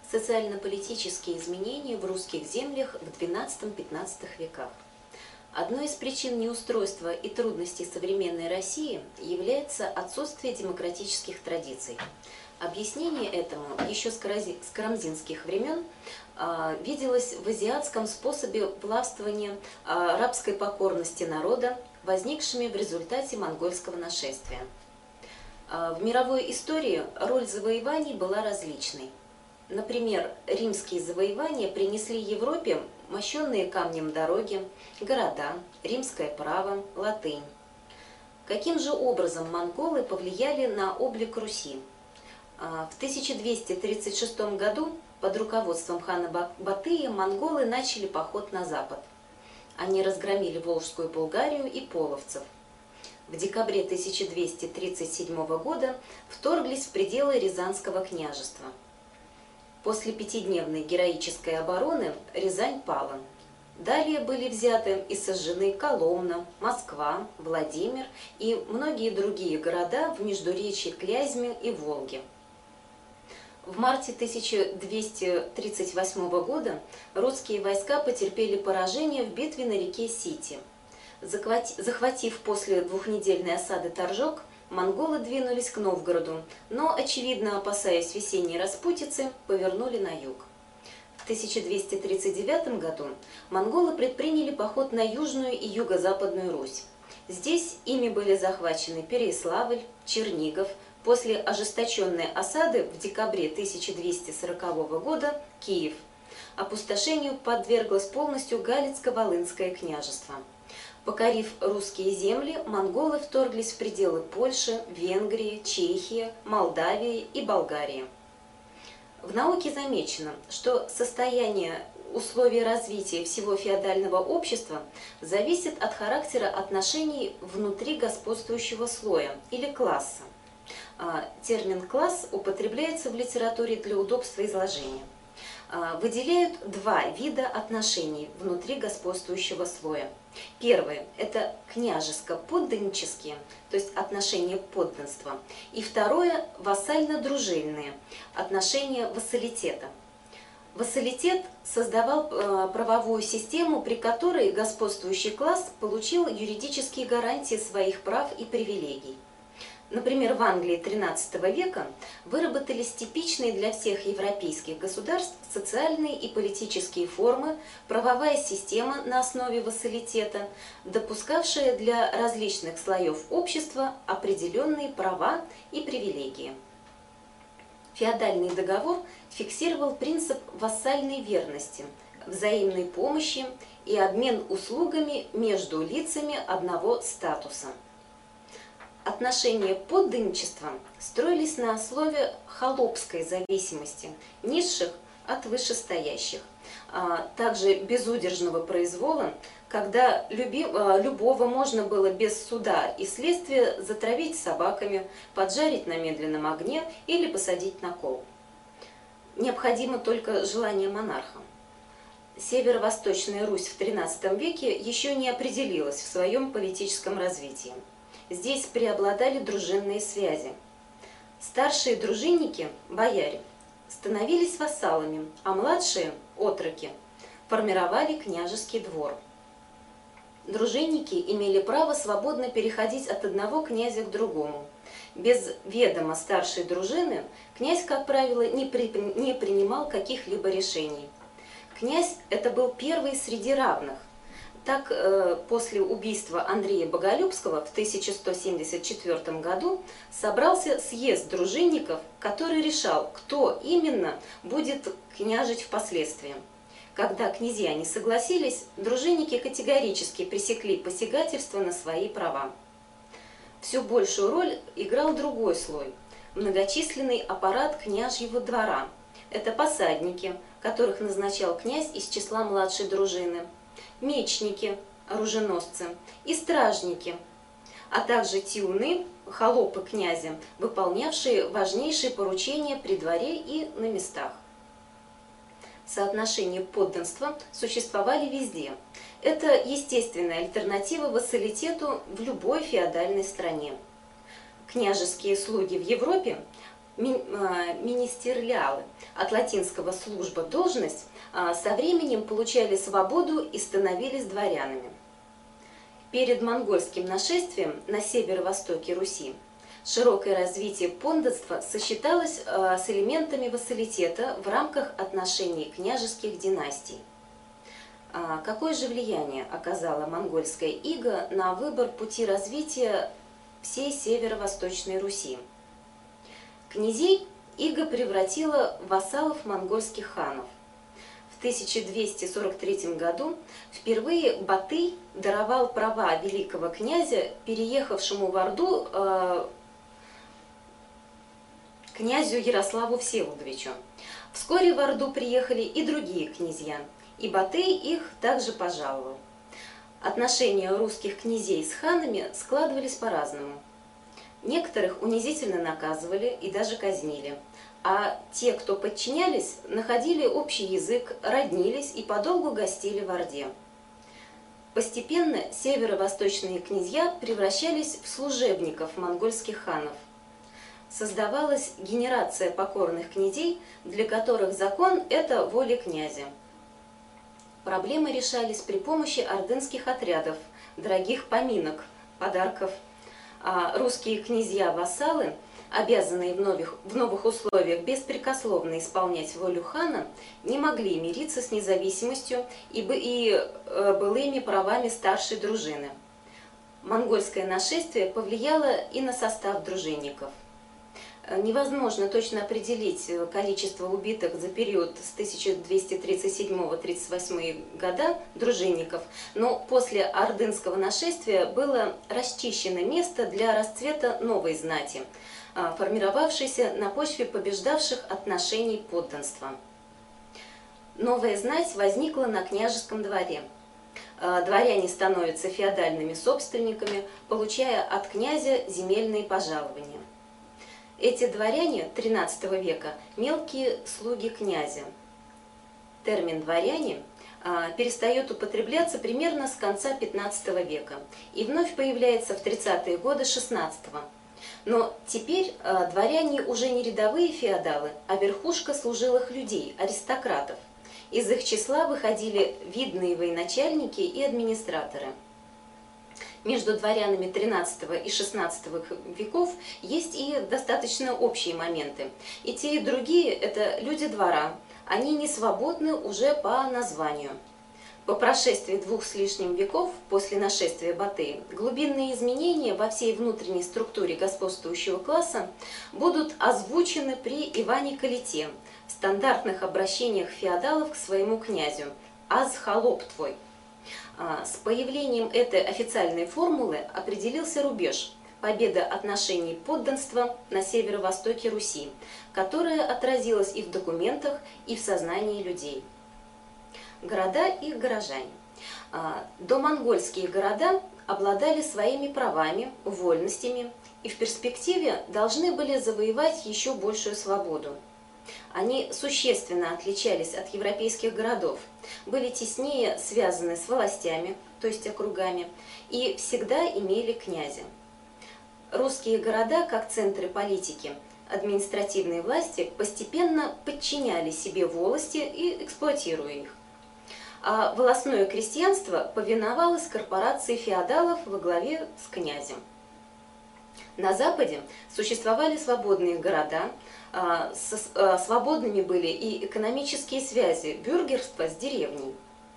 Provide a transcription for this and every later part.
Социально-политические изменения в русских землях в XII-XV веках. Одной из причин неустройства и трудностей современной России является отсутствие демократических традиций. Объяснение этому еще с карамзинских времен виделось в азиатском способе властвования рабской покорности народа, возникшими в результате монгольского нашествия. В мировой истории роль завоеваний была различной. Например, римские завоевания принесли Европе мощенные камнем дороги, города, римское право, латынь. Каким же образом монголы повлияли на облик Руси? В 1236 году под руководством хана Батыя монголы начали поход на запад. Они разгромили Волжскую Булгарию и половцев. В декабре 1237 года вторглись в пределы Рязанского княжества. После пятидневной героической обороны Рязань пала. Далее были взяты и сожжены Коломна, Москва, Владимир и многие другие города в междуречье Клязьмы и Волги. В марте 1238 года русские войска потерпели поражение в битве на реке Сити. Захватив после двухнедельной осады Торжок, монголы двинулись к Новгороду, но, очевидно опасаясь весенней распутицы, повернули на юг. В 1239 году монголы предприняли поход на Южную и Юго-Западную Русь. Здесь ими были захвачены Переяславль, Чернигов, после ожесточенной осады в декабре 1240 года Киев. Опустошению подверглось полностью Галицко-Волынское княжество. Покорив русские земли, монголы вторглись в пределы Польши, Венгрии, Чехии, Молдавии и Болгарии. В науке замечено, что состояние условий развития всего феодального общества зависит от характера отношений внутри господствующего слоя или класса. Термин «класс» употребляется в литературе для удобства изложения. Выделяют два вида отношений внутри господствующего слоя. Первое – это княжеско-подданнические, то есть отношения подданства. И второе – вассально-дружельные, отношения вассалитета. Вассалитет создавал правовую систему, при которой господствующий класс получил юридические гарантии своих прав и привилегий. Например, в Англии XIII века выработались типичные для всех европейских государств социальные и политические формы, правовая система на основе вассалитета, допускавшая для различных слоев общества определенные права и привилегии. Феодальный договор фиксировал принцип вассальной верности, взаимной помощи и обмен услугами между лицами одного статуса. Отношения подданничества строились на основе холопской зависимости низших от вышестоящих, а также безудержного произвола, когда любого можно было без суда и следствия затравить собаками, поджарить на медленном огне или посадить на кол. Необходимо только желание монарха. Северо-восточная Русь в XIII веке еще не определилась в своем политическом развитии. Здесь преобладали дружинные связи. Старшие дружинники, бояре, становились вассалами, а младшие, отроки, формировали княжеский двор. Дружинники имели право свободно переходить от одного князя к другому. Без ведома старшей дружины князь, как правило, не принимал каких-либо решений. Князь – это был первый среди равных. Так, после убийства Андрея Боголюбского в 1174 году собрался съезд дружинников, который решал, кто именно будет княжить впоследствии. Когда князья не согласились, дружинники категорически пресекли посягательство на свои права. Всю большую роль играл другой слой – многочисленный аппарат княжьего двора. Это посадники, которых назначал князь из числа младшей дружины, мечники, оруженосцы и стражники, а также тиуны, холопы князя, выполнявшие важнейшие поручения при дворе и на местах. Соотношения подданства существовали везде. Это естественная альтернатива вассалитету в любой феодальной стране. Княжеские слуги в Европе министериалы, от латинского «служба», «должность», со временем получали свободу и становились дворянами. Перед монгольским нашествием на северо-востоке Руси широкое развитие подданства сочеталось с элементами вассалитета в рамках отношений княжеских династий. Какое же влияние оказала монгольская ига на выбор пути развития всей северо-восточной Руси? Князей ига превратила в вассалов монгольских ханов. В 1243 году впервые Батый даровал права великого князя, переехавшему в Орду, князю Ярославу Всеволодовичу. Вскоре в Орду приехали и другие князья, и Батый их также пожаловал. Отношения русских князей с ханами складывались по-разному. Некоторых унизительно наказывали и даже казнили, а те, кто подчинялись, находили общий язык, роднились и подолгу гостили в Орде. Постепенно северо-восточные князья превращались в служебников монгольских ханов. Создавалась генерация покорных князей, для которых закон – это воля князя. Проблемы решались при помощи ордынских отрядов, дорогих поминок, подарков. А русские князья-вассалы, обязанные в новых условиях беспрекословно исполнять волю хана, не могли мириться с независимостью и былыми правами старшей дружины. Монгольское нашествие повлияло и на состав дружинников. Невозможно точно определить количество убитых за период с 1237-38 года дружинников, но после ордынского нашествия было расчищено место для расцвета новой знати, формировавшейся на почве побеждавших отношений подданства. Новая знать возникла на княжеском дворе. Дворяне становятся феодальными собственниками, получая от князя земельные пожалования. Эти дворяне XIII века – мелкие слуги князя. Термин «дворяне» перестает употребляться примерно с конца XV века и вновь появляется в 30-е годы XVI. Но теперь дворяне уже не рядовые феодалы, а верхушка служилых людей, аристократов. Из их числа выходили видные военачальники и администраторы. Между дворянами XIII и XVI веков есть и достаточно общие моменты. И те, и другие – это люди двора, они не свободны уже по названию. По прошествии 2 с лишним веков после нашествия Батыя глубинные изменения во всей внутренней структуре господствующего класса будут озвучены при Иване Калите в стандартных обращениях феодалов к своему князю «Аз холоп твой». С появлением этой официальной формулы определился рубеж – победа отношений подданства на северо-востоке Руси, которая отразилась и в документах, и в сознании людей. Города и горожане. Домонгольские города обладали своими правами, вольностями и в перспективе должны были завоевать еще большую свободу. Они существенно отличались от европейских городов, были теснее связаны с властями, то есть округами, и всегда имели князя. Русские города, как центры политики, административной власти, постепенно подчиняли себе волости и эксплуатируя их. А волостное крестьянство повиновалось корпорации феодалов во главе с князем. На Западе существовали свободные города, свободными были и экономические связи бюргерства с деревней.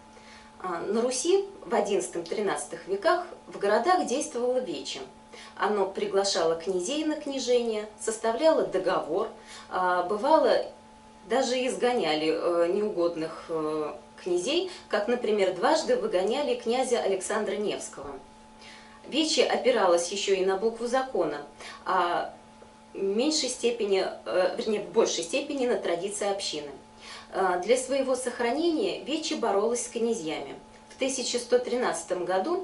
На Руси в XI-XIII веках в городах действовало вече. Оно приглашало князей на княжение, составляло договор, бывало, даже изгоняли неугодных князей, как, например, дважды выгоняли князя Александра Невского. Вече опиралось еще и на букву закона, а в большей степени на традиции общины. Для своего сохранения Вече боролась с князьями. В 1113 году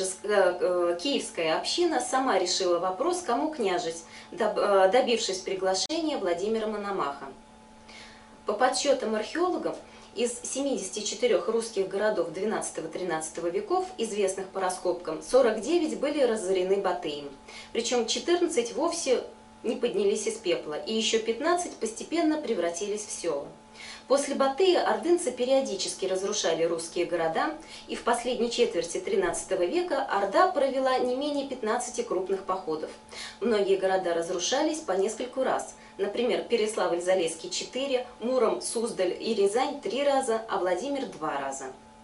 Киевская община сама решила вопрос, кому княжить, добившись приглашения Владимира Мономаха. По подсчетам археологов, из 74 русских городов XII-XIII веков, известных по раскопкам, 49 были разорены Батыем, причем 14 вовсе не поднялись из пепла, и еще 15 постепенно превратились в села. После Батыя ордынцы периодически разрушали русские города, и в последней четверти XIII века Орда провела не менее 15 крупных походов. Многие города разрушались по нескольку раз. Например, Переславль-Залесский 4, Муром, Суздаль и Рязань 3 раза, а Владимир 2 раза.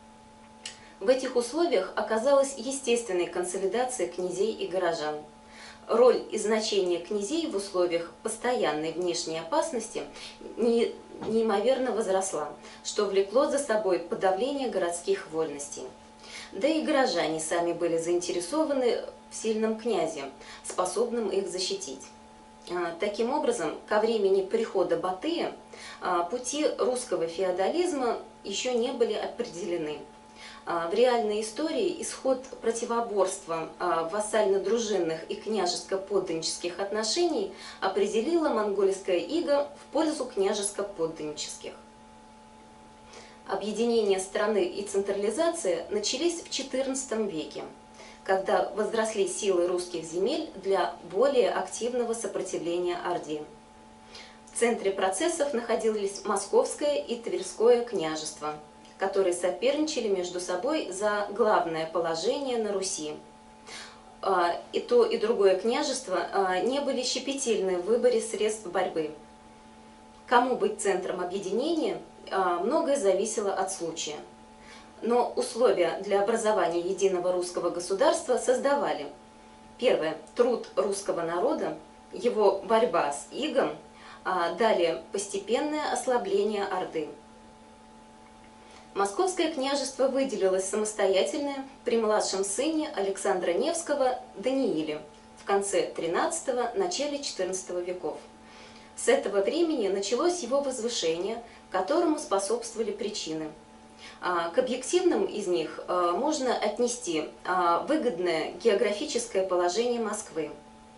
В этих условиях оказалась естественной консолидация князей и горожан. Роль и значение князей в условиях постоянной внешней опасности неимоверно возросла, что влекло за собой подавление городских вольностей. Да и горожане сами были заинтересованы в сильном князе, способном их защитить. Таким образом, ко времени прихода Батыя пути русского феодализма еще не были определены. В реальной истории исход противоборства вассально-дружинных и княжеско-подданнических отношений определила монгольская ига в пользу княжеско-подданнических. Объединение страны и централизация начались в XIV веке, когда возросли силы русских земель для более активного сопротивления Орде. В центре процессов находились Московское и Тверское княжества, которые соперничали между собой за главное положение на Руси. И то, и другое княжество не были щепетильны в выборе средств борьбы. Кому быть центром объединения, многое зависело от случая. Но условия для образования единого русского государства создавали: первое – труд русского народа, его борьба с игом, далее – постепенное ослабление Орды. Московское княжество выделилось самостоятельно при младшем сыне Александра Невского Данииле в конце XIII – начале XIV веков. С этого времени началось его возвышение, которому способствовали причины. К объективным из них можно отнести выгодное географическое положение Москвы.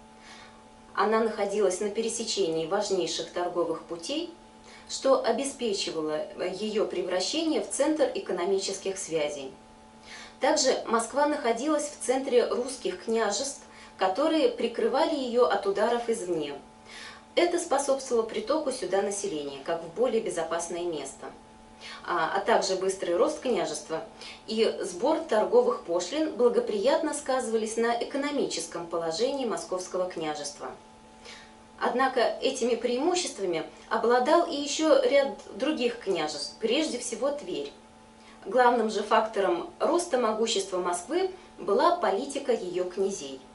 Она находилась на пересечении важнейших торговых путей, что обеспечивало ее превращение в центр экономических связей. Также Москва находилась в центре русских княжеств, которые прикрывали ее от ударов извне. Это способствовало притоку сюда населения, как в более безопасное место. А также быстрый рост княжества и сбор торговых пошлин благоприятно сказывались на экономическом положении Московского княжества. Однако этими преимуществами обладал и еще ряд других княжеств, прежде всего Тверь. Главным же фактором роста могущества Москвы была политика ее князей.